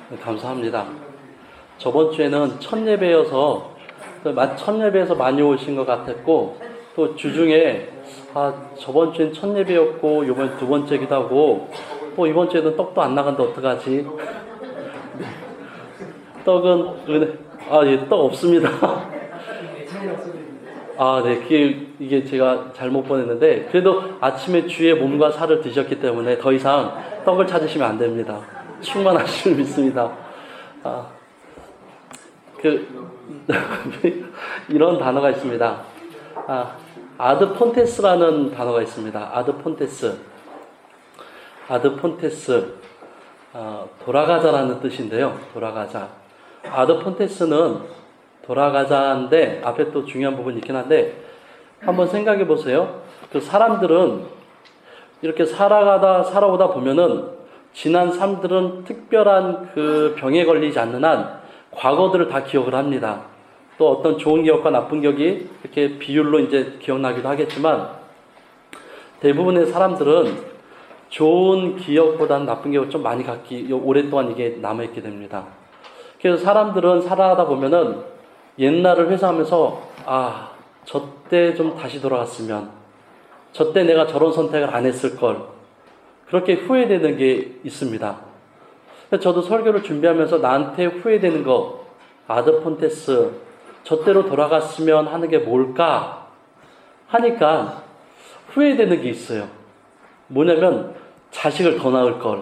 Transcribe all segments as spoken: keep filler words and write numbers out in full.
네, 감사합니다. 저번 주에는 첫 예배여서 첫 예배에서 많이 오신 것 같았고, 또 주중에 아 저번 주엔 첫 예배였고 이번 두 번째기도 하고, 또 이번 주에는 떡도 안 나간다 어떡하지? 떡은 은혜 아예 떡 없습니다. 아, 네, 그게, 이게 제가 잘못 보냈는데, 그래도 아침에 주의 몸과 살을 드셨기 때문에 더 이상 떡을 찾으시면 안 됩니다. 충만하심을 믿습니다. 아, 그, 이런 단어가 있습니다. 아, 아드폰테스라는 단어가 있습니다. 아드폰테스. 아드폰테스. 아, 돌아가자라는 뜻인데요. 돌아가자. 아드폰테스는 돌아가자인데 앞에 또 중요한 부분이 있긴 한데, 한번 생각해 보세요. 그 사람들은 이렇게 살아가다 살아오다 보면은 지난 삶들은 특별한 그 병에 걸리지 않는 한 과거들을 다 기억을 합니다. 또 어떤 좋은 기억과 나쁜 기억이 이렇게 비율로 이제 기억나기도 하겠지만, 대부분의 사람들은 좋은 기억보다는 나쁜 기억을 좀 많이 갖기 오랫동안 이게 남아있게 됩니다. 그래서 사람들은 살아가다 보면은 옛날을 회상하면서 아, 저때 좀 다시 돌아갔으면, 저때 내가 저런 선택을 안 했을 걸, 그렇게 후회되는 게 있습니다. 저도 설교를 준비하면서 나한테 후회되는 거, 아드폰테스, 저때로 돌아갔으면 하는 게 뭘까 하니까 후회되는 게 있어요. 뭐냐면 자식을 더 낳을 걸.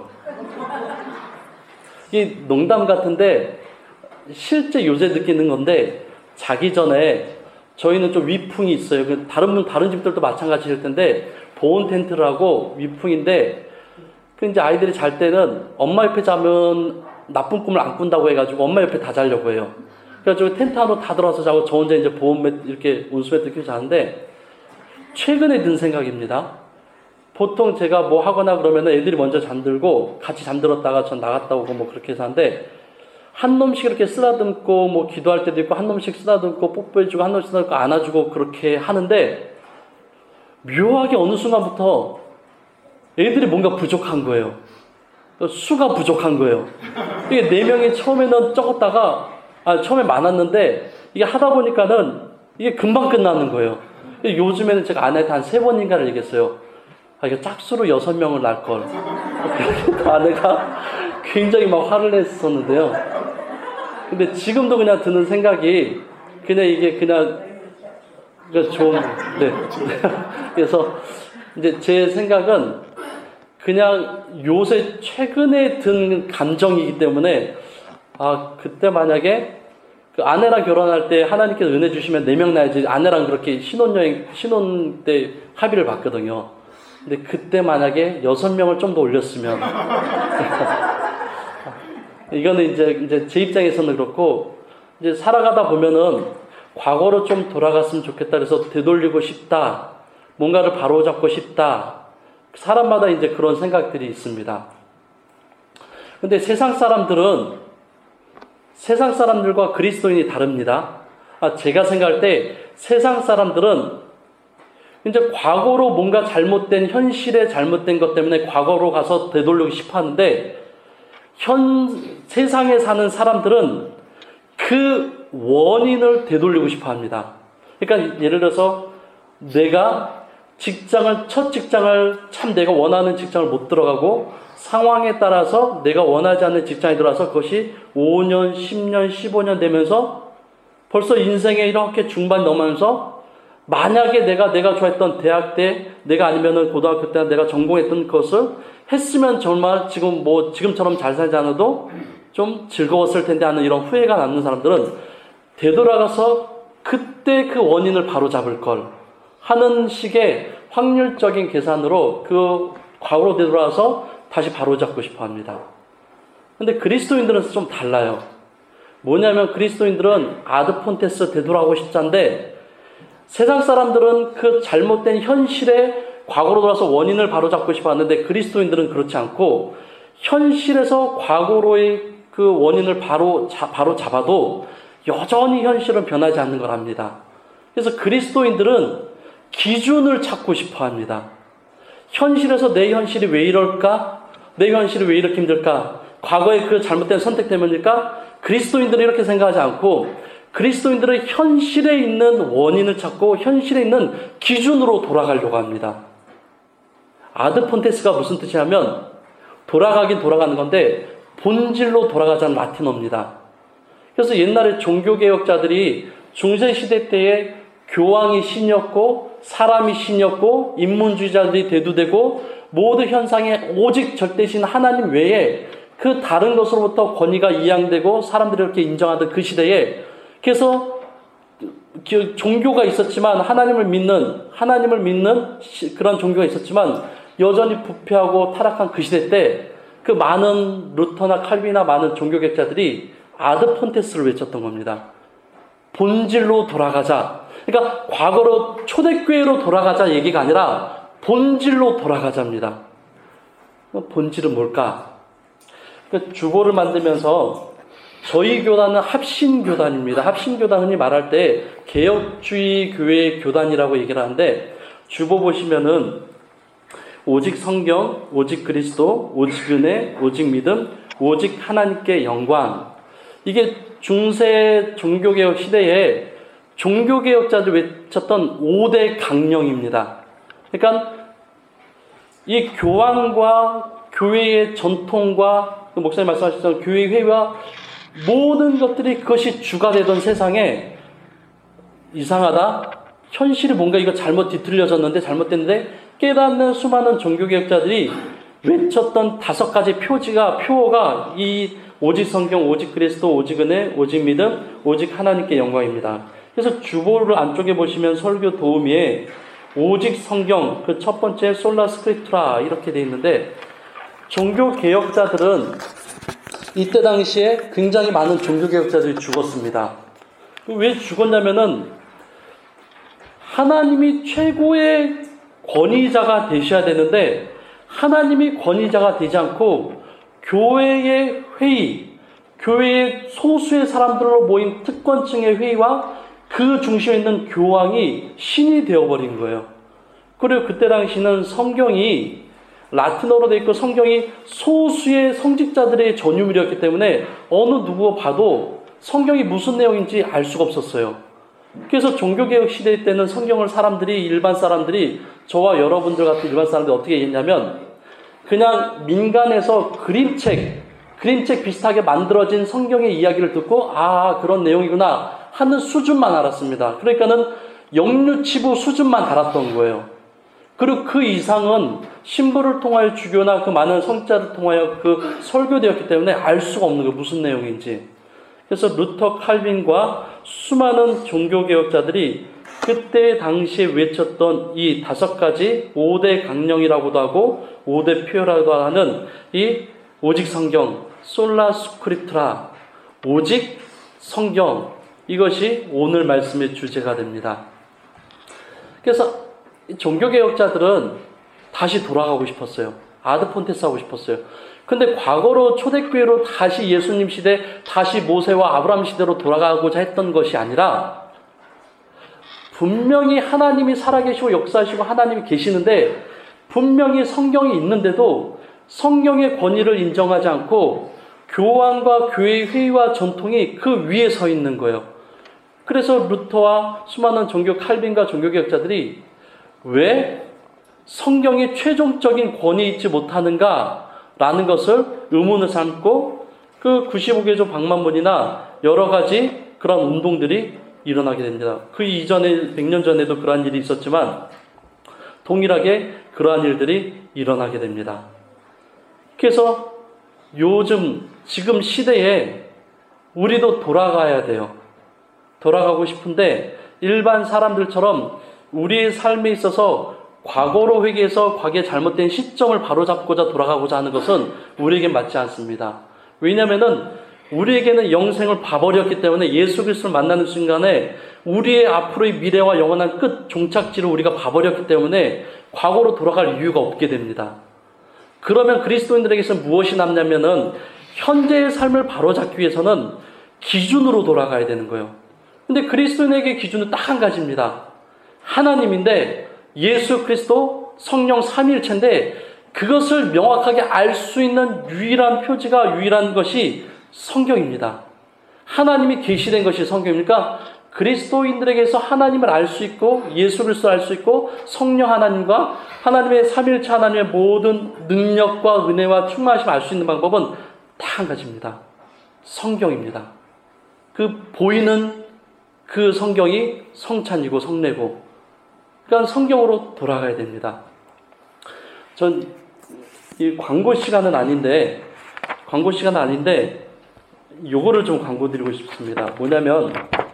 이 농담 같은데 실제 요새 느끼는 건데, 자기 전에 저희는 좀 위풍이 있어요. 다른 분, 다른 집들도 마찬가지일 텐데, 보온 텐트를 하고 위풍인데, 그 이제 아이들이 잘 때는 엄마 옆에 자면 나쁜 꿈을 안 꾼다고 해가지고 엄마 옆에 다 자려고 해요. 그래가지고 텐트 안으로 다 들어와서 자고 저 혼자 이제 보온 매트, 이렇게 온수 매트 끼고 자는데, 최근에 든 생각입니다. 보통 제가 뭐 하거나 그러면 애들이 먼저 잠들고 같이 잠들었다가 전 나갔다 오고 뭐 그렇게 해서 하는데, 한 놈씩 이렇게 쓰다듬고 뭐 기도할 때도 있고, 한 놈씩 쓰다듬고 뽀뽀해주고 한 놈씩 쓰다듬고 안아주고 그렇게 하는데, 묘하게 어느 순간부터 애들이 뭔가 부족한 거예요. 수가 부족한 거예요. 이게 네 명이 처음에는 적었다가, 아 처음에 많았는데 이게 하다 보니까는 이게 금방 끝나는 거예요. 요즘에는 제가 아내한테 한 세 번인가를 얘기했어요. 아, 이게 짝수로 여섯 명을 낳을 걸. 아내가 굉장히 막 화를 냈었는데요. 근데 지금도 그냥 드는 생각이, 그냥 이게 그냥, 좀, 네. 그래서 이제 제 생각은 그냥 요새 최근에 든 감정이기 때문에, 아, 그때 만약에 그 아내랑 결혼할 때 하나님께서 은혜 주시면 네 명 낳아야지, 아내랑 그렇게 신혼여행, 신혼 때 합의를 봤거든요. 근데 그때 만약에 여섯 명을 좀 더 올렸으면, 이거는 이제, 이제 제 입장에서는 그렇고, 이제 살아가다 보면은 과거로 좀 돌아갔으면 좋겠다 그래서 되돌리고 싶다, 뭔가를 바로잡고 싶다, 사람마다 이제 그런 생각들이 있습니다. 근데 세상 사람들은 세상 사람들과 그리스도인이 다릅니다. 아, 제가 생각할 때 세상 사람들은 이제 과거로 뭔가 잘못된, 현실에 잘못된 것 때문에 과거로 가서 되돌리고 싶어 하는데, 현 세상에 사는 사람들은 그 원인을 되돌리고 싶어 합니다. 그러니까 예를 들어서 내가 직장을, 첫 직장을 참 내가 원하는 직장을 못 들어가고 상황에 따라서 내가 원하지 않는 직장에 들어와서 그것이 오 년, 십 년, 십오 년 되면서 벌써 인생에 이렇게 중반 넘으면서, 만약에 내가 내가 좋아했던 대학 때, 내가 아니면은 고등학교 때 내가 전공했던 것을 했으면 정말 지금 뭐 지금처럼 잘 살지 않아도 좀 즐거웠을 텐데 하는 이런 후회가 남는 사람들은 되돌아가서 그때 그 원인을 바로 잡을 걸 하는 식의 확률적인 계산으로 그 과거로 되돌아와서 다시 바로 잡고 싶어 합니다. 근데 그리스도인들은 좀 달라요. 뭐냐면 그리스도인들은 아드폰테스, 되돌아가고 싶자인데, 세상 사람들은 그 잘못된 현실에 과거로 돌아서 원인을 바로잡고 싶어 하는데, 그리스도인들은 그렇지 않고 현실에서 과거로의 그 원인을 바로, 자, 바로 잡아도 여전히 현실은 변하지 않는 걸 합니다. 그래서 그리스도인들은 기준을 찾고 싶어 합니다. 현실에서 내 현실이 왜 이럴까? 내 현실이 왜 이렇게 힘들까? 과거의 그 잘못된 선택 때문일까? 그리스도인들은 이렇게 생각하지 않고 그리스도인들은 현실에 있는 원인을 찾고 현실에 있는 기준으로 돌아가려고 합니다. 아드 폰테스가 무슨 뜻이냐면 돌아가긴 돌아가는 건데 본질로 돌아가자는 라틴어입니다. 그래서 옛날에 종교개혁자들이 중세시대 때에 교황이 신이었고 사람이 신이었고 인문주의자들이 대두되고 모든 현상에 오직 절대신 하나님 외에 그 다른 것으로부터 권위가 이양되고 사람들이 이렇게 인정하던 그 시대에 그래서 종교가 있었지만 하나님을 믿는 하나님을 믿는 그런 종교가 있었지만 여전히 부패하고 타락한 그 시대 때 그 많은 루터나 칼빈이나 많은 종교개혁자들이 아드 폰테스를 외쳤던 겁니다. 본질로 돌아가자. 그러니까 과거로 초대교회로 돌아가자 얘기가 아니라 본질로 돌아가자입니다. 본질은 뭘까? 그러니까 주보를 만들면서 저희 교단은 합신교단입니다. 합신교단 흔히 말할 때 개혁주의 교회 교단이라고 얘기를 하는데 주보 보시면은 오직 성경, 오직 그리스도, 오직 은혜, 오직 믿음, 오직 하나님께 영광. 이게 중세 종교개혁 시대에 종교개혁자들 외쳤던 오 대 강령입니다. 그러니까 이 교황과 교회의 전통과 목사님 말씀하셨던 교회 회의와 모든 것들이 그것이 주가 되던 세상에 이상하다. 현실이 뭔가 이거 잘못 뒤틀려졌는데 잘못됐는데 깨닫는 수많은 종교개혁자들이 외쳤던 다섯 가지 표지가 표어가 이 오직 성경, 오직 그리스도, 오직 은혜, 오직 믿음, 오직 하나님께 영광입니다. 그래서 주보를 안쪽에 보시면 설교 도우미에 오직 성경 그 첫 번째 솔라 스크립투라 이렇게 돼 있는데 종교개혁자들은 이때 당시에 굉장히 많은 종교개혁자들이 죽었습니다. 왜 죽었냐면은 하나님이 최고의 권위자가 되셔야 되는데 하나님이 권위자가 되지 않고 교회의 회의, 교회의 소수의 사람들로 모인 특권층의 회의와 그 중심에 있는 교황이 신이 되어버린 거예요. 그리고 그때 당시는 성경이 라틴어로 되어 있고 성경이 소수의 성직자들의 전유물이었기 때문에 어느 누구 봐도 성경이 무슨 내용인지 알 수가 없었어요. 그래서 종교개혁 시대 때는 성경을 사람들이 일반 사람들이 저와 여러분들 같은 일반 사람들이 어떻게 했냐면 그냥 민간에서 그림책 그림책 비슷하게 만들어진 성경의 이야기를 듣고 아 그런 내용이구나 하는 수준만 알았습니다. 그러니까는 영유치부 수준만 알았던 거예요. 그리고 그 이상은 신부를 통하여 주교나 그 많은 성자를 통하여 그 설교되었기 때문에 알 수가 없는 거예요. 무슨 내용인지. 그래서 루터 칼빈과 수많은 종교개혁자들이 그때 당시에 외쳤던 이 다섯 가지 오 대 강령이라고도 하고 오 대 표라고도 하는 이 오직 성경, 솔라 스크립투라, 오직 성경 이것이 오늘 말씀의 주제가 됩니다. 그래서 종교개혁자들은 다시 돌아가고 싶었어요. 아드 폰테스 하고 싶었어요. 근데 과거로 초대교회로 다시 예수님 시대, 다시 모세와 아브라함 시대로 돌아가고자 했던 것이 아니라 분명히 하나님이 살아계시고 역사하시고 하나님이 계시는데 분명히 성경이 있는데도 성경의 권위를 인정하지 않고 교황과 교회의 회의와 전통이 그 위에 서 있는 거예요. 그래서 루터와 수많은 종교 칼빈과 종교개혁자들이 왜 성경이 최종적인 권위 있지 못하는가 라는 것을 의문을 삼고 그 구십오 개조 방만문이나 여러 가지 그런 운동들이 일어나게 됩니다. 그 이전에 백 년 전에도 그러한 일이 있었지만 동일하게 그러한 일들이 일어나게 됩니다. 그래서 요즘 지금 시대에 우리도 돌아가야 돼요. 돌아가고 싶은데 일반 사람들처럼 우리의 삶에 있어서 과거로 회개해서 과거의 잘못된 시점을 바로잡고자 돌아가고자 하는 것은 우리에게 맞지 않습니다. 왜냐하면은 우리에게는 영생을 봐버렸기 때문에 예수 그리스도를 만나는 순간에 우리의 앞으로의 미래와 영원한 끝 종착지를 우리가 봐버렸기 때문에 과거로 돌아갈 이유가 없게 됩니다. 그러면 그리스도인들에게서 무엇이 남냐면은 현재의 삶을 바로잡기 위해서는 기준으로 돌아가야 되는 거예요. 근데 그리스도인에게 기준은 딱 한 가지입니다. 하나님인데 예수 그리스도 성령 삼위일체인데 그것을 명확하게 알 수 있는 유일한 표지가 유일한 것이 성경입니다. 하나님이 계시된 것이 성경입니까? 그리스도인들에게서 하나님을 알 수 있고 예수 그리스도를 알 수 있고 성령 하나님과 하나님의 삼일체 하나님의 모든 능력과 은혜와 충만하심을 알 수 있는 방법은 다 한 가지입니다. 성경입니다. 그 보이는 그 성경이 성찬이고 성례고, 그러니까 성경으로 돌아가야 됩니다. 전 이 광고 시간은 아닌데 광고 시간은 아닌데 요거를 좀 광고 드리고 싶습니다. 뭐냐면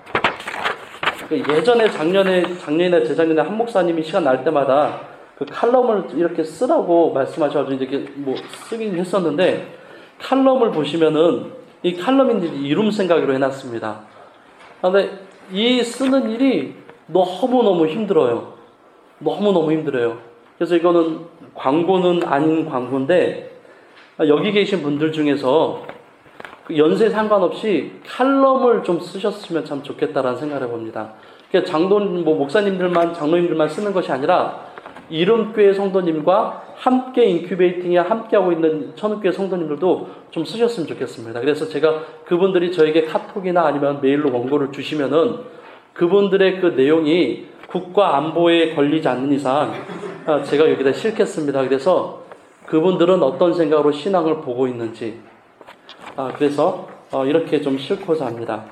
예전에 작년에 작년이나 재작년에 한 목사님이 시간 날 때마다 그 칼럼을 이렇게 쓰라고 말씀하셔가지고 이렇게 뭐 쓰긴 했었는데, 칼럼을 보시면은 이 칼럼인들이 이름 생각으로 해놨습니다. 그런데 이 쓰는 일이 너무 너무 힘들어요. 너무 너무 힘들어요. 그래서 이거는 광고는 아닌 광고인데, 여기 계신 분들 중에서 연세 상관없이 칼럼을 좀 쓰셨으면 참 좋겠다라는 생각을 해봅니다. 그러니까 장로님, 뭐 목사님들만, 장로님들만 쓰는 것이 아니라 이름교회 성도님과 함께 인큐베이팅에 함께하고 있는 천은교회 성도님들도 좀 쓰셨으면 좋겠습니다. 그래서 제가 그분들이 저에게 카톡이나 아니면 메일로 원고를 주시면은 그분들의 그 내용이 국가 안보에 걸리지 않는 이상 제가 여기다 실겠습니다. 그래서 그분들은 어떤 생각으로 신앙을 보고 있는지, 아, 그래서 이렇게 좀 싣고자 합니다.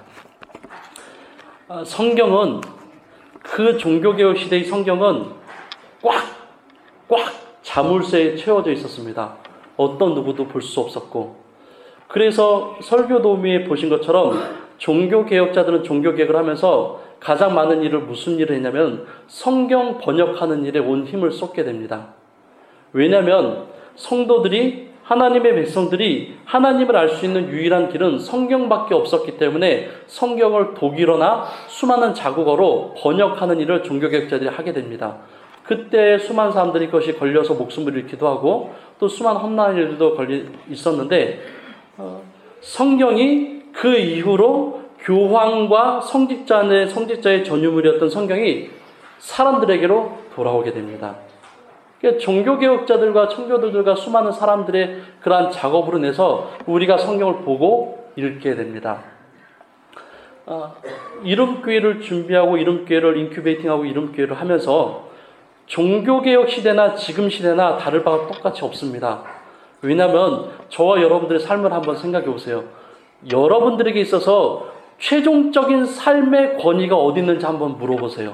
성경은, 그 종교개혁 시대의 성경은 꽉, 꽉 자물쇠에 채워져 있었습니다. 어떤 누구도 볼 수 없었고, 그래서 설교도우미에 보신 것처럼 종교개혁자들은 종교개혁을 하면서 가장 많은 일을 무슨 일을 했냐면 성경 번역하는 일에 온 힘을 쏟게 됩니다. 왜냐하면 성도들이, 하나님의 백성들이 하나님을 알 수 있는 유일한 길은 성경밖에 없었기 때문에 성경을 독일어나 수많은 자국어로 번역하는 일을 종교개혁자들이 하게 됩니다. 그때 수많은 사람들이 그것이 걸려서 목숨을 잃기도 하고 또 수많은 험난한 일들도 걸리 있었는데, 어, 성경이 그 이후로 교황과 성직자의, 성직자의 전유물이었던 성경이 사람들에게로 돌아오게 됩니다. 그러니까 종교개혁자들과 청교도들과 수많은 사람들의 그러한 작업으로 인해서 우리가 성경을 보고 읽게 됩니다. 아, 이름교회를 준비하고 이름교회를 인큐베이팅하고 이름교회를 하면서 종교개혁 시대나 지금 시대나 다를 바가 똑같이 없습니다. 왜냐하면 저와 여러분들의 삶을 한번 생각해 보세요. 여러분들에게 있어서 최종적인 삶의 권위가 어디 있는지 한번 물어보세요.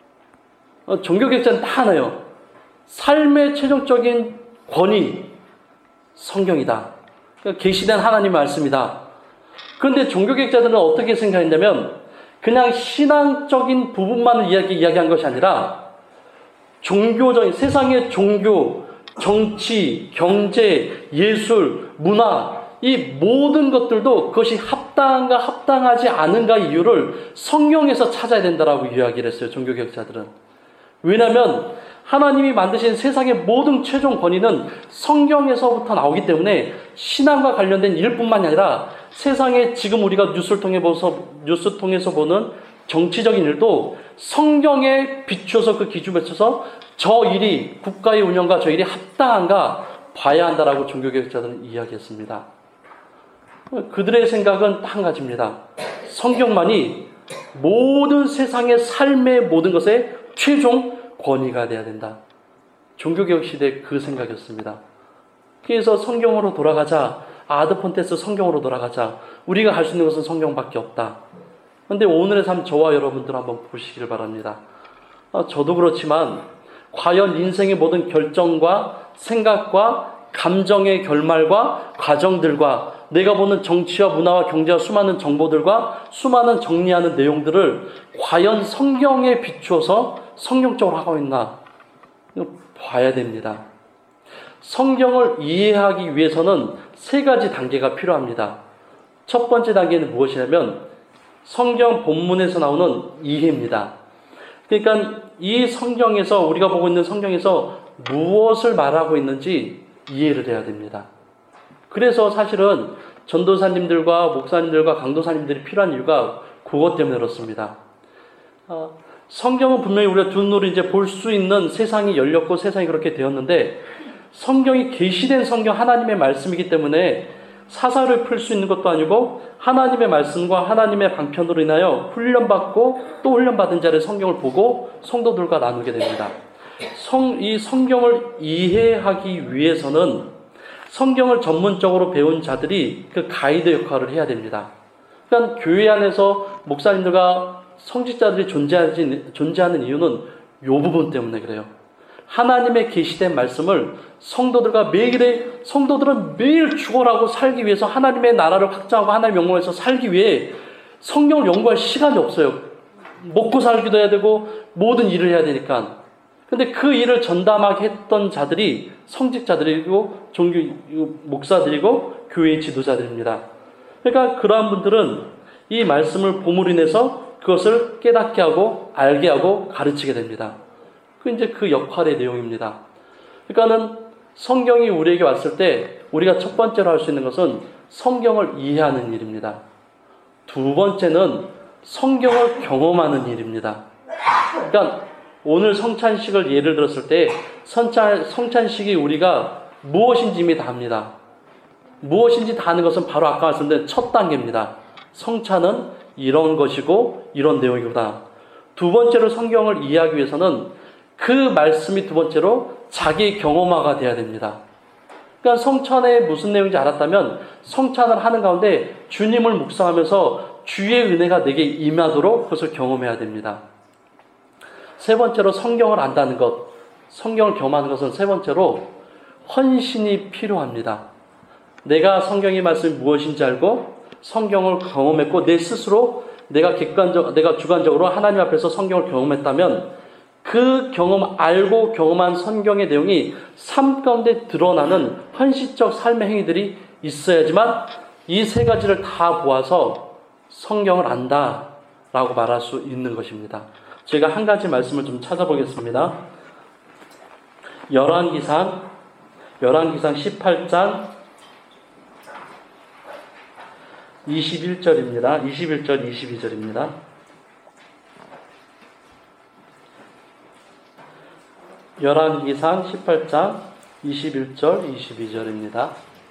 어, 종교개혁자는 다 하나요. 삶의 최종적인 권위, 성경이다. 그러니까 계시된 하나님 말씀이다. 그런데 종교개혁자들은 어떻게 생각했냐면 그냥 신앙적인 부분만을 이야기, 이야기한 것이 아니라 종교적인, 세상의 종교, 정치, 경제, 예술, 문화, 이 모든 것들도 그것이 합당한가 합당하지 않은가 이유를 성경에서 찾아야 된다라고 이야기를 했어요. 종교개혁자들은. 왜냐하면 하나님이 만드신 세상의 모든 최종 권위는 성경에서부터 나오기 때문에 신앙과 관련된 일뿐만이 아니라 세상에 지금 우리가 뉴스를 통해 보서, 뉴스 통해서 보는 정치적인 일도 성경에 비추어서 그 기준에 맞춰서 저 일이, 국가의 운영과 저 일이 합당한가 봐야 한다라고 종교개혁자들은 이야기했습니다. 그들의 생각은 한 가지입니다. 성경만이 모든 세상의 삶의 모든 것의 최종 권위가 되어야 된다. 종교개혁 시대의 그 생각이었습니다. 그래서 성경으로 돌아가자. 아드폰테스 성경으로 돌아가자. 우리가 할 수 있는 것은 성경밖에 없다. 그런데 오늘의 삶 저와 여러분들 한번 보시기를 바랍니다. 저도 그렇지만 과연 인생의 모든 결정과 생각과 감정의 결말과 과정들과 내가 보는 정치와 문화와 경제와 수많은 정보들과 수많은 정리하는 내용들을 과연 성경에 비추어서 성경적으로 하고 있나 봐야 됩니다. 성경을 이해하기 위해서는 세 가지 단계가 필요합니다. 첫 번째 단계는 무엇이냐면 성경 본문에서 나오는 이해입니다. 그러니까 이 성경에서, 우리가 보고 있는 성경에서 무엇을 말하고 있는지 이해를 해야 됩니다. 그래서 사실은 전도사님들과 목사님들과 강도사님들이 필요한 이유가 그것 때문에 그렇습니다. 어, 성경은 분명히 우리가 두 눈으로 이제 볼 수 있는 세상이 열렸고 세상이 그렇게 되었는데 성경이 계시된 성경 하나님의 말씀이기 때문에 사사를 풀 수 있는 것도 아니고 하나님의 말씀과 하나님의 방편으로 인하여 훈련받고 또 훈련받은 자를 성경을 보고 성도들과 나누게 됩니다. 성, 이 성경을 이해하기 위해서는 성경을 전문적으로 배운 자들이 그 가이드 역할을 해야 됩니다. 그러니까 교회 안에서 목사님들과 성직자들이 존재하지, 존재하는 이유는 이 부분 때문에 그래요. 하나님의 계시된 말씀을 성도들과 매일의 성도들은 매일 죽어라고 살기 위해서 하나님의 나라를 확장하고 하나님의 영광에서 살기 위해 성경을 연구할 시간이 없어요. 먹고 살기도 해야 되고 모든 일을 해야 되니까. 근데 그 일을 전담하게 했던 자들이 성직자들이고 종교 목사들이고 교회의 지도자들입니다. 그러니까 그러한 분들은 이 말씀을 봄으로 인해서 그것을 깨닫게 하고 알게 하고 가르치게 됩니다. 그 이제 그 역할의 내용입니다. 그러니까는 성경이 우리에게 왔을 때 우리가 첫 번째로 할 수 있는 것은 성경을 이해하는 일입니다. 두 번째는 성경을 경험하는 일입니다. 그러니까 오늘 성찬식을 예를 들었을 때 성찬, 성찬식이 우리가 무엇인지 이미 다 압니다. 무엇인지 다 아는 것은 바로 아까 말씀드린 첫 단계입니다. 성찬은 이런 것이고 이런 내용이구나. 두 번째로 성경을 이해하기 위해서는 그 말씀이 두 번째로 자기 경험화가 돼야 됩니다. 그러니까 성찬에 무슨 내용인지 알았다면 성찬을 하는 가운데 주님을 묵상하면서 주의 은혜가 내게 임하도록 그것을 경험해야 됩니다. 세 번째로 성경을 안다는 것, 성경을 경험하는 것은 세 번째로 헌신이 필요합니다. 내가 성경의 말씀이 무엇인지 알고 성경을 경험했고 내 스스로 내가 객관적, 내가 주관적으로 하나님 앞에서 성경을 경험했다면 그 경험, 알고 경험한 성경의 내용이 삶 가운데 드러나는 헌신적 삶의 행위들이 있어야지만 이 세 가지를 다 보아서 성경을 안다라고 말할 수 있는 것입니다. 제가 한 가지 말씀을 좀 찾아보겠습니다. 열왕기상, 열왕기상 십팔 장 이십일 절입니다. 이십일 절, 이십이 절입니다. 열왕기상 십팔 장 이십일 절, 이십이 절입니다.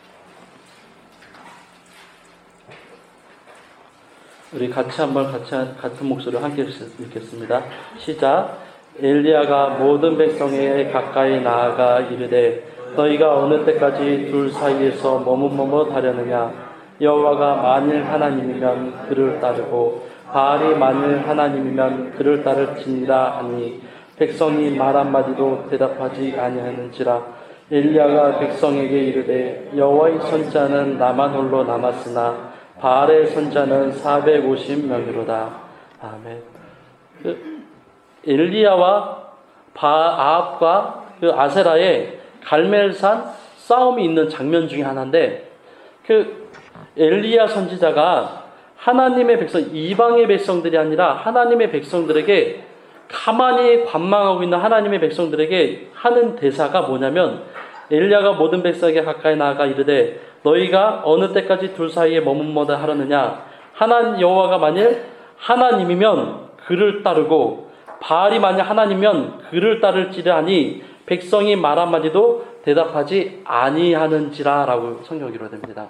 우리 같이 한번 같이 같은 목소리로 함께 읽겠습니다. 시작. 엘리야가 모든 백성에 가까이 나아가 이르되 너희가 어느 때까지 둘 사이에서 머뭇머뭇하려느냐. 여호와가 만일 하나님이면 그를 따르고 바알이 만일 하나님이면 그를 따를지니라 하니 백성이 말 한마디도 대답하지 아니하는지라. 엘리야가 백성에게 이르되 여호와의 선자는 나만 홀로 남았으나 바알의 선자는 사백오십 명이로다. 아멘. 그 엘리야와 아합과 그 아세라의 갈멜산 싸움이 있는 장면 중에 하나인데, 그 엘리야 선지자가 하나님의 백성, 이방의 백성들이 아니라 하나님의 백성들에게 가만히 관망하고 있는 하나님의 백성들에게 하는 대사가 뭐냐면, 엘리야가 모든 백성에게 가까이 나아가 이르되 너희가 어느 때까지 둘 사이에 머뭇머뭇 하려느냐. 하나님 여호와가 만일 하나님이면 그를 따르고 바알이 만일 하나님이면 그를 따를지라 하니 백성이 말 한마디도 대답하지 아니하는지라 라고 성경이 기록됩니다.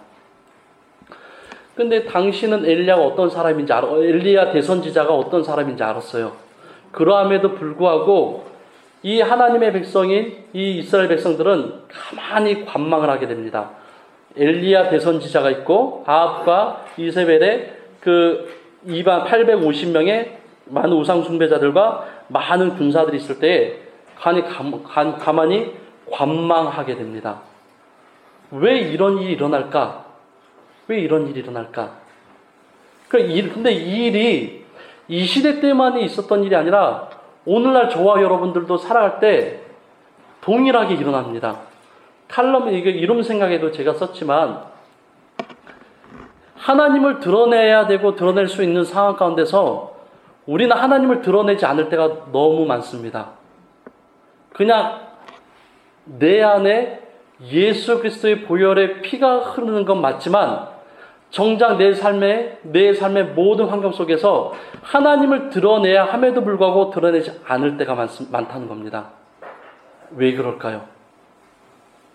근데 당신은 엘리야가 어떤 사람인지 알아, 엘리야 대선지자가 어떤 사람인지 알았어요. 그러함에도 불구하고 이 하나님의 백성인 이 이스라엘 백성들은 가만히 관망을 하게 됩니다. 엘리야 대선지자가 있고 아합과 이세벨의 그 이방 팔백오십 명의 많은 우상 숭배자들과 많은 군사들이 있을 때에 가만히, 가만히 관망하게 됩니다. 왜 이런 일이 일어날까? 왜 이런 일이 일어날까? 근데 이 일이 이 시대 때만이 있었던 일이 아니라 오늘날 저와 여러분들도 살아갈 때 동일하게 일어납니다. 칼럼, 이게 이름 생각에도 제가 썼지만, 하나님을 드러내야 되고 드러낼 수 있는 상황 가운데서 우리는 하나님을 드러내지 않을 때가 너무 많습니다. 그냥 내 안에 예수 그리스도의 보혈의 피가 흐르는 건 맞지만 정작 내 삶의, 내 삶의 모든 환경 속에서 하나님을 드러내야 함에도 불구하고 드러내지 않을 때가 많, 많다는 겁니다. 왜 그럴까요?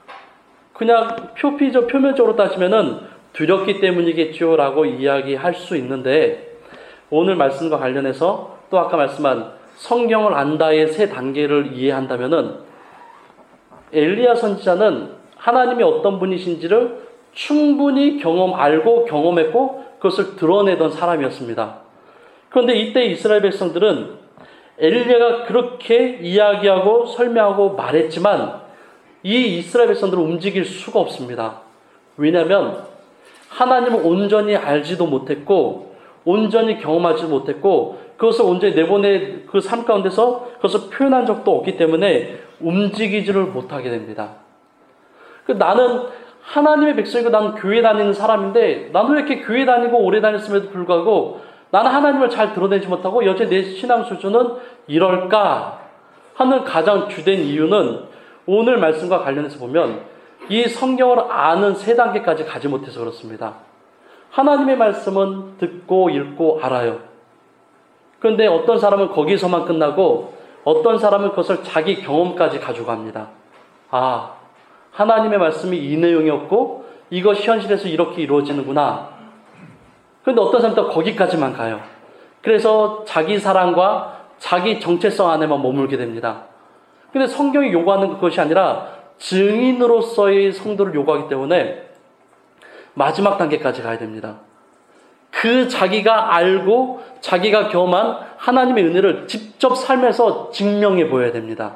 그냥 표피적 표면적으로 따지면은 두렵기 때문이겠죠 라고 이야기할 수 있는데, 오늘 말씀과 관련해서 또 아까 말씀한 성경을 안다의 세 단계를 이해한다면은 엘리야 선지자는 하나님이 어떤 분이신지를 충분히 경험 알고 경험했고 그것을 드러내던 사람이었습니다. 그런데 이때 이스라엘 백성들은 엘리야가 그렇게 이야기하고 설명하고 말했지만 이 이스라엘 백성들은 움직일 수가 없습니다. 왜냐하면 하나님을 온전히 알지도 못했고 온전히 경험하지도 못했고 그것을 온전히 내보내 그 삶 가운데서 그것을 표현한 적도 없기 때문에 움직이지를 못하게 됩니다. 나는 하나님의 백성이고 나는 교회 다니는 사람인데 나는 왜 이렇게 교회 다니고 오래 다녔음에도 불구하고 나는 하나님을 잘 드러내지 못하고 여전히 내 신앙 수준은 이럴까 하는 가장 주된 이유는 오늘 말씀과 관련해서 보면 이 성경을 아는 세 단계까지 가지 못해서 그렇습니다. 하나님의 말씀은 듣고 읽고 알아요. 그런데 어떤 사람은 거기서만 끝나고 어떤 사람은 그것을 자기 경험까지 가져갑니다. 아, 하나님의 말씀이 이 내용이었고 이것이 현실에서 이렇게 이루어지는구나. 그런데 어떤 사람은 또 거기까지만 가요. 그래서 자기 사랑과 자기 정체성 안에만 머물게 됩니다. 근데 성경이 요구하는 것이 아니라 증인으로서의 성도를 요구하기 때문에 마지막 단계까지 가야 됩니다. 그 자기가 알고 자기가 경험한 하나님의 은혜를 직접 삶에서 증명해 보여야 됩니다.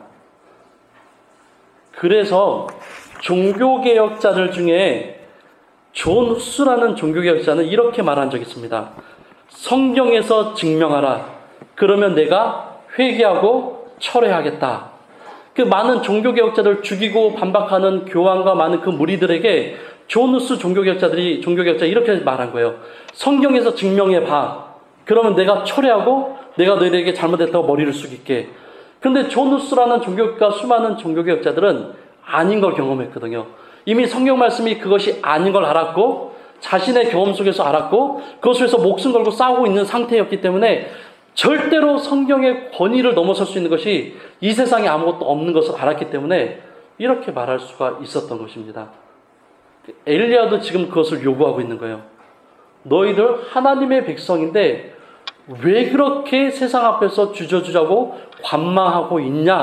그래서 종교개혁자들 중에 존 후스라는 종교개혁자는 이렇게 말한 적이 있습니다. 성경에서 증명하라. 그러면 내가 회개하고 철회하겠다. 그 많은 종교개혁자들을 죽이고 반박하는 교황과 많은 그 무리들에게 존 후스 종교개혁자들이 종교개혁자 이렇게 말한 거예요. 성경에서 증명해봐. 그러면 내가 철회하고 내가 너희들에게 잘못했다고 머리를 숙일게. 그런데 존 후스라는 종교가 수많은 종교개혁자들은 아닌 걸 경험했거든요. 이미 성경 말씀이 그것이 아닌 걸 알았고 자신의 경험 속에서 알았고 그것을 위해서 목숨 걸고 싸우고 있는 상태였기 때문에 절대로 성경의 권위를 넘어설 수 있는 것이 이 세상에 아무것도 없는 것을 알았기 때문에 이렇게 말할 수가 있었던 것입니다. 엘리야도 지금 그것을 요구하고 있는 거예요. 너희들 하나님의 백성인데 왜 그렇게 세상 앞에서 주저주저하고 관망하고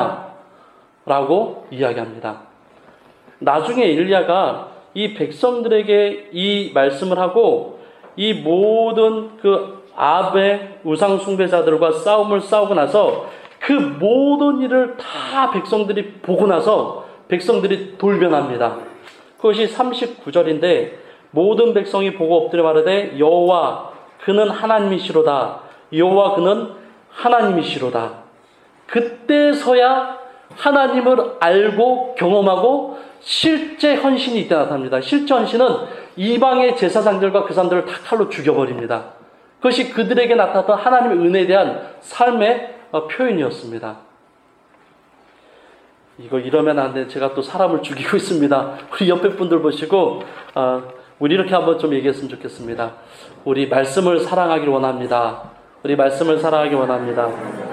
있냐라고 이야기합니다. 나중에 엘리야가 이 백성들에게 이 말씀을 하고 이 모든 그 아베 우상 숭배자들과 싸움을 싸우고 나서 그 모든 일을 다 백성들이 보고 나서 백성들이 돌변합니다. 그것이 삼십구 절인데 모든 백성이 보고 엎드려 말하되 여호와 그는 하나님이시로다. 여호와 그는 하나님이시로다. 그때서야 하나님을 알고 경험하고 실제 헌신이 이때 나타납니다. 실제 헌신은 이방의 제사장들과 그 사람들을 다 칼로 죽여버립니다. 그것이 그들에게 나타났던 하나님의 은혜에 대한 삶의 표현이었습니다. 이거 이러면 안 돼. 제가 또 사람을 죽이고 있습니다. 우리 옆에 분들 보시고 어, 우리 이렇게 한번 좀 얘기했으면 좋겠습니다. 우리 말씀을 사랑하길 원합니다. 우리 말씀을 사랑하길 원합니다.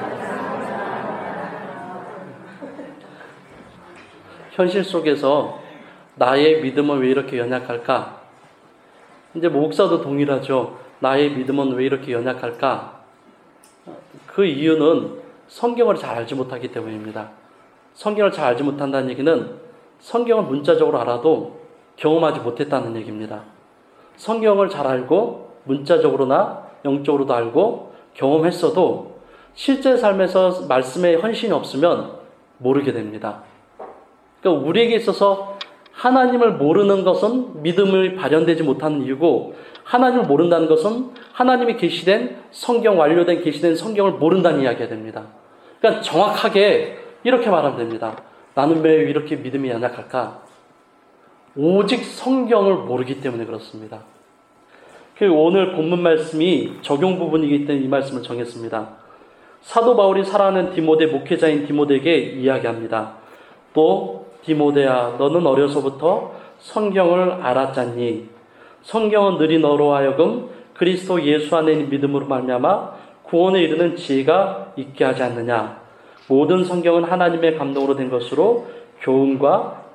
현실 속에서 나의 믿음은 왜 이렇게 연약할까? 이제 목사도 동일하죠. 나의 믿음은 왜 이렇게 연약할까? 그 이유는 성경을 잘 알지 못하기 때문입니다. 성경을 잘 알지 못한다는 얘기는 성경을 문자적으로 알아도 경험하지 못했다는 얘기입니다. 성경을 잘 알고 문자적으로나 영적으로도 알고 경험했어도 실제 삶에서 말씀에 헌신이 없으면 모르게 됩니다. 그러니까 우리에게 있어서 하나님을 모르는 것은 믿음이 발현되지 못하는 이유고 하나님을 모른다는 것은 하나님이 계시된 성경, 완료된 계시된 성경을 모른다는 이야기가 됩니다. 그러니까 정확하게 이렇게 말하면 됩니다. 나는 왜 이렇게 믿음이 연약할까? 오직 성경을 모르기 때문에 그렇습니다. 그리고 오늘 본문 말씀이 적용 부분이기 때문에 이 말씀을 정했습니다. 사도 바울이 사랑하는 디모데 목회자인 디모데에게 이야기합니다. 또 디모데야 너는 어려서부터 성경을 알았잖니. 성경은 늘이 너로 하여금 그리스도 예수 안에 있는 믿음으로 말미암아 구원에 이르는 지혜가 있게 하지 않느냐. 모든 성경은 하나님의 감동으로 된 것으로 교훈과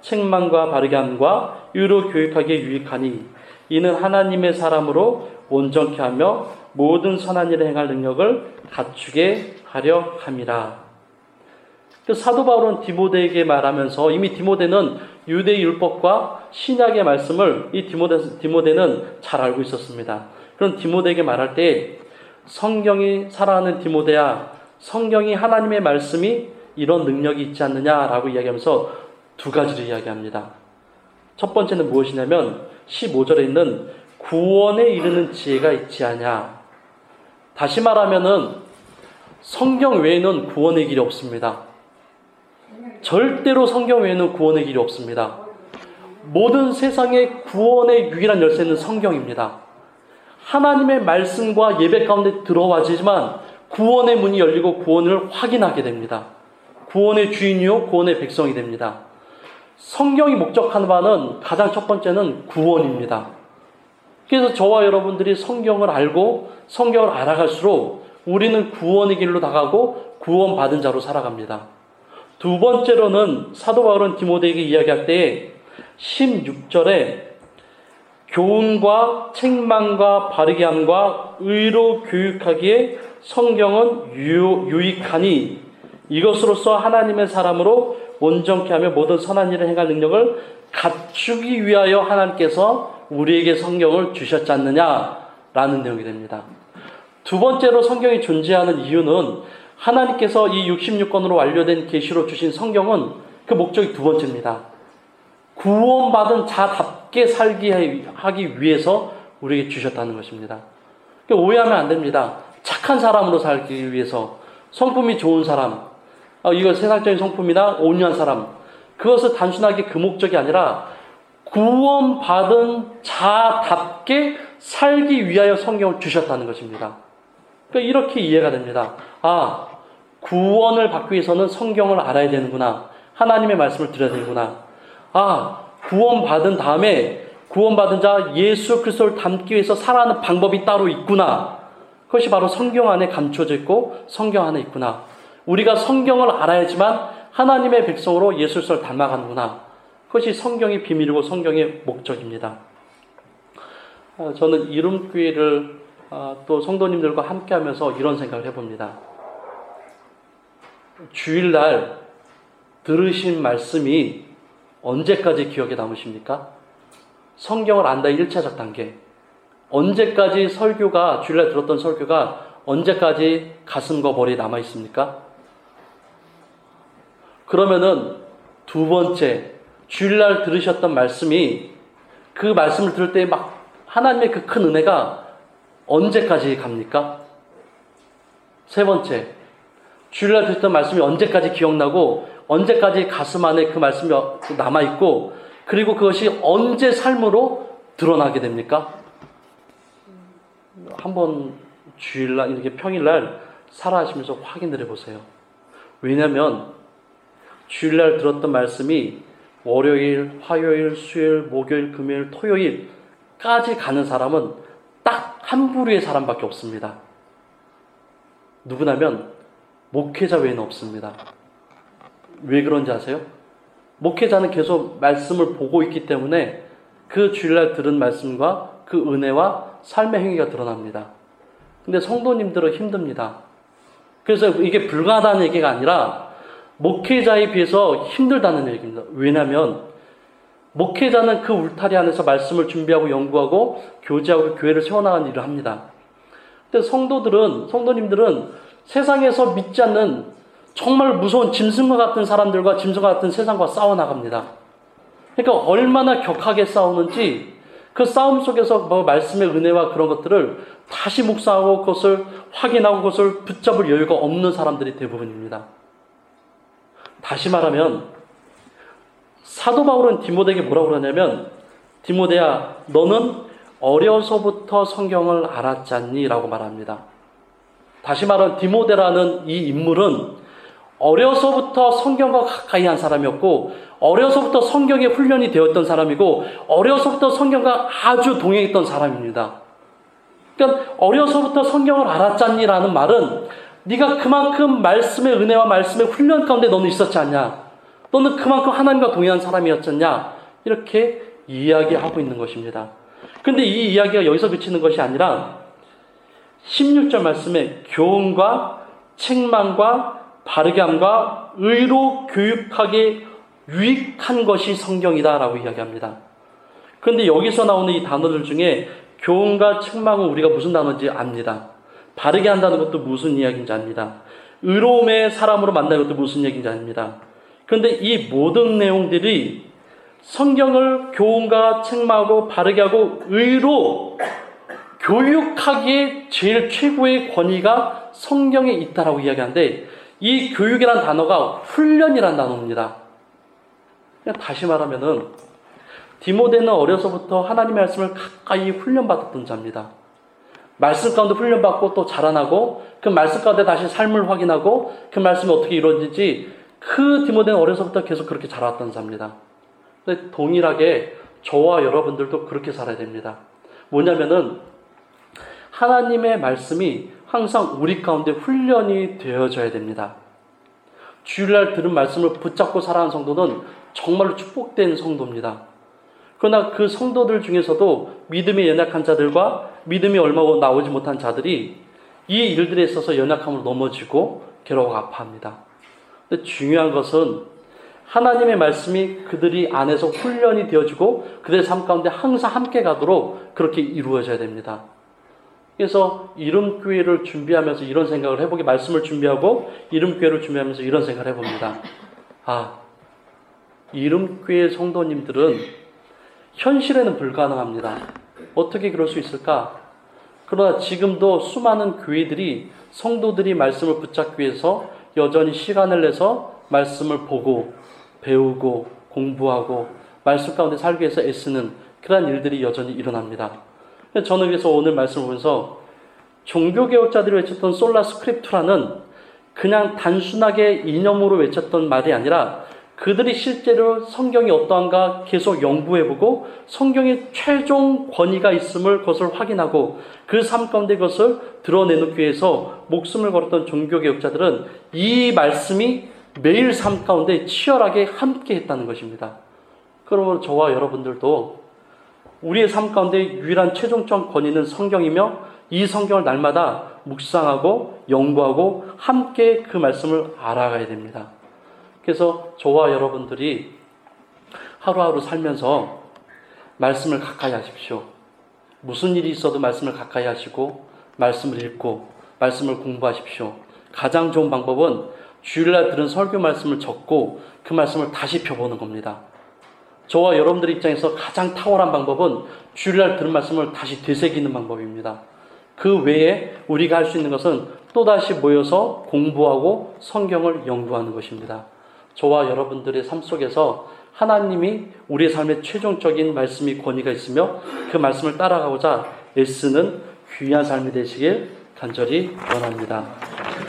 책망과 바르게 함과 의로 교육하기에 유익하니 이는 하나님의 사람으로 온전케 하며 모든 선한 일을 행할 능력을 갖추게 하려 함이라. 사도 바울은 디모데에게 말하면서 이미 디모데는 유대 율법과 신약의 말씀을 이 디모데, 디모데는 잘 알고 있었습니다. 그런 디모데에게 말할 때 성경이 살아가는 디모데야, 성경이 하나님의 말씀이 이런 능력이 있지 않느냐라고 이야기하면서 두 가지를 이야기합니다. 첫 번째는 무엇이냐면 십오 절에 있는 구원에 이르는 지혜가 있지 않냐. 다시 말하면은 성경 외에는 구원의 길이 없습니다. 절대로 성경 외에는 구원의 길이 없습니다. 모든 세상의 구원의 유일한 열쇠는 성경입니다. 하나님의 말씀과 예배 가운데 들어와지만 구원의 문이 열리고 구원을 확인하게 됩니다. 구원의 주인이요 구원의 백성이 됩니다. 성경이 목적하는 바는 가장 첫 번째는 구원입니다. 그래서 저와 여러분들이 성경을 알고 성경을 알아갈수록 우리는 구원의 길로 나가고 구원받은 자로 살아갑니다. 두 번째로는 사도 바울은 디모데에게 이야기할 때 십육 절에 교훈과 책망과 바르게 함과 의로 교육하기에 성경은 유, 유익하니 이것으로서 하나님의 사람으로 온전케 하며 모든 선한 일을 행할 능력을 갖추기 위하여 하나님께서 우리에게 성경을 주셨지 않느냐라는 내용이 됩니다. 두 번째로 성경이 존재하는 이유는 하나님께서 이 육십육 권으로 완료된 계시로 주신 성경은 그 목적이 두 번째입니다. 구원받은 자답게 살게 하기 위해서 우리에게 주셨다는 것입니다. 오해하면 안 됩니다. 착한 사람으로 살기 위해서, 성품이 좋은 사람, 이거 세상적인 성품이나 온유한 사람, 그것을 단순하게 그 목적이 아니라 구원받은 자답게 살기 위하여 성경을 주셨다는 것입니다. 그러니까 이렇게 이해가 됩니다. 아, 구원을 받기 위해서는 성경을 알아야 되는구나. 하나님의 말씀을 들어야 되는구나. 아, 구원받은 다음에 구원받은 자 예수 그리스도를 닮기 위해서 살아가는 방법이 따로 있구나. 그것이 바로 성경 안에 감춰져 있고 성경 안에 있구나. 우리가 성경을 알아야지만 하나님의 백성으로 예수 그리스도를 닮아가는구나. 그것이 성경의 비밀이고 성경의 목적입니다. 저는 이름교회를 또 성도님들과 함께하면서 이런 생각을 해봅니다. 주일날 들으신 말씀이 언제까지 기억에 남으십니까? 성경을 안다 일 차적 단계. 언제까지 설교가, 주일날 들었던 설교가 언제까지 가슴과 머리에 남아있습니까? 그러면은 두 번째, 주일날 들으셨던 말씀이 그 말씀을 들을 때 막 하나님의 그 큰 은혜가 언제까지 갑니까? 세 번째, 주일날 들었던 말씀이 언제까지 기억나고 언제까지 가슴 안에 그 말씀이 남아있고 그리고 그것이 언제 삶으로 드러나게 됩니까? 한번 주일날 이렇게 평일날 살아가시면서 확인을 해보세요. 왜냐하면 주일날 들었던 말씀이 월요일, 화요일, 수요일, 목요일, 금요일, 토요일까지 가는 사람은 딱 한 부류의 사람밖에 없습니다. 누구냐면 목회자 외에는 없습니다. 왜 그런지 아세요? 목회자는 계속 말씀을 보고 있기 때문에 그 주일날 들은 말씀과 그 은혜와 삶의 행위가 드러납니다. 근데 성도님들은 힘듭니다. 그래서 이게 불가하다는 얘기가 아니라 목회자에 비해서 힘들다는 얘기입니다. 왜냐하면 목회자는 그 울타리 안에서 말씀을 준비하고 연구하고 교제하고 교회를 세워나가는 일을 합니다. 근데 성도들은, 성도님들은 세상에서 믿지 않는 정말 무서운 짐승과 같은 사람들과 짐승과 같은 세상과 싸워나갑니다. 그러니까 얼마나 격하게 싸우는지 그 싸움 속에서 뭐 말씀의 은혜와 그런 것들을 다시 묵상하고 그것을 확인하고 그것을 붙잡을 여유가 없는 사람들이 대부분입니다. 다시 말하면 사도 바울은 디모데에게 뭐라고 그러냐면 디모데야 너는 어려서부터 성경을 알았지 않니? 라고 말합니다. 다시 말하면 디모데라는 이 인물은 어려서부터 성경과 가까이 한 사람이었고 어려서부터 성경에 훈련이 되었던 사람이고 어려서부터 성경과 아주 동행했던 사람입니다. 그러니까 어려서부터 성경을 알았잖니 라는 말은 네가 그만큼 말씀의 은혜와 말씀의 훈련 가운데 너는 있었지 않냐? 너는 그만큼 하나님과 동의한 사람이었잖냐? 이렇게 이야기하고 있는 것입니다. 근데 이 이야기가 여기서 그치는 것이 아니라 십육 절 말씀에 교훈과 책망과 바르게 함과 의로 교육하게 유익한 것이 성경이다라고 이야기합니다. 그런데 여기서 나오는 이 단어들 중에 교훈과 책망은 우리가 무슨 단어인지 압니다. 바르게 한다는 것도 무슨 이야기인지 압니다. 의로움의 사람으로 만나는 것도 무슨 얘기인지 압니다. 그런데 이 모든 내용들이 성경을 교훈과 책망하고 바르게 하고 의로 교육하기에 제일 최고의 권위가 성경에 있다라고 이야기하는데, 이 교육이란 단어가 훈련이란 단어입니다. 그냥 다시 말하면은 디모데는 어려서부터 하나님의 말씀을 가까이 훈련받았던 자입니다. 말씀 가운데 훈련받고 또 자라나고 그 말씀 가운데 다시 삶을 확인하고 그 말씀이 어떻게 이루어지는지 그 디모데는 어려서부터 계속 그렇게 자라왔던 자입니다. 근데 동일하게 저와 여러분들도 그렇게 살아야 됩니다. 뭐냐면은 하나님의 말씀이 항상 우리 가운데 훈련이 되어져야 됩니다. 주일날 들은 말씀을 붙잡고 살아가는 성도는 정말로 축복된 성도입니다. 그러나 그 성도들 중에서도 믿음이 연약한 자들과 믿음이 얼마 나오지 못한 자들이 이 일들에 있어서 연약함으로 넘어지고 괴로워하고 아파합니다. 근데 중요한 것은 하나님의 말씀이 그들이 안에서 훈련이 되어지고 그들의 삶 가운데 항상 함께 가도록 그렇게 이루어져야 됩니다. 그래서 이름교회를 준비하면서 이런 생각을 해보기, 말씀을 준비하고 이름교회를 준비하면서 이런 생각을 해봅니다. 아, 이름교회 성도님들은 현실에는 불가능합니다. 어떻게 그럴 수 있을까? 그러나 지금도 수많은 교회들이 성도들이 말씀을 붙잡기 위해서 여전히 시간을 내서 말씀을 보고 배우고 공부하고 말씀 가운데 살기 위해서 애쓰는 그러한 일들이 여전히 일어납니다. 저는 그래서 오늘 말씀을 보면서 종교개혁자들이 외쳤던 솔라 스크립투라는 그냥 단순하게 이념으로 외쳤던 말이 아니라 그들이 실제로 성경이 어떠한가 계속 연구해보고 성경의 최종 권위가 있음을 그것을 확인하고 그 삶 가운데 그것을 드러내놓기 위해서 목숨을 걸었던 종교개혁자들은 이 말씀이 매일 삶 가운데 치열하게 함께 했다는 것입니다. 그러므로 저와 여러분들도 우리의 삶 가운데 유일한 최종적 권위는 성경이며 이 성경을 날마다 묵상하고 연구하고 함께 그 말씀을 알아가야 됩니다. 그래서 저와 여러분들이 하루하루 살면서 말씀을 가까이 하십시오. 무슨 일이 있어도 말씀을 가까이 하시고 말씀을 읽고 말씀을 공부하십시오. 가장 좋은 방법은 주일날 들은 설교 말씀을 적고 그 말씀을 다시 펴보는 겁니다. 저와 여러분들 입장에서 가장 탁월한 방법은 주일날 들은 말씀을 다시 되새기는 방법입니다. 그 외에 우리가 할 수 있는 것은 또다시 모여서 공부하고 성경을 연구하는 것입니다. 저와 여러분들의 삶 속에서 하나님이 우리의 삶의 최종적인 말씀이 권위가 있으며 그 말씀을 따라가고자 애쓰는 귀한 삶이 되시길 간절히 원합니다.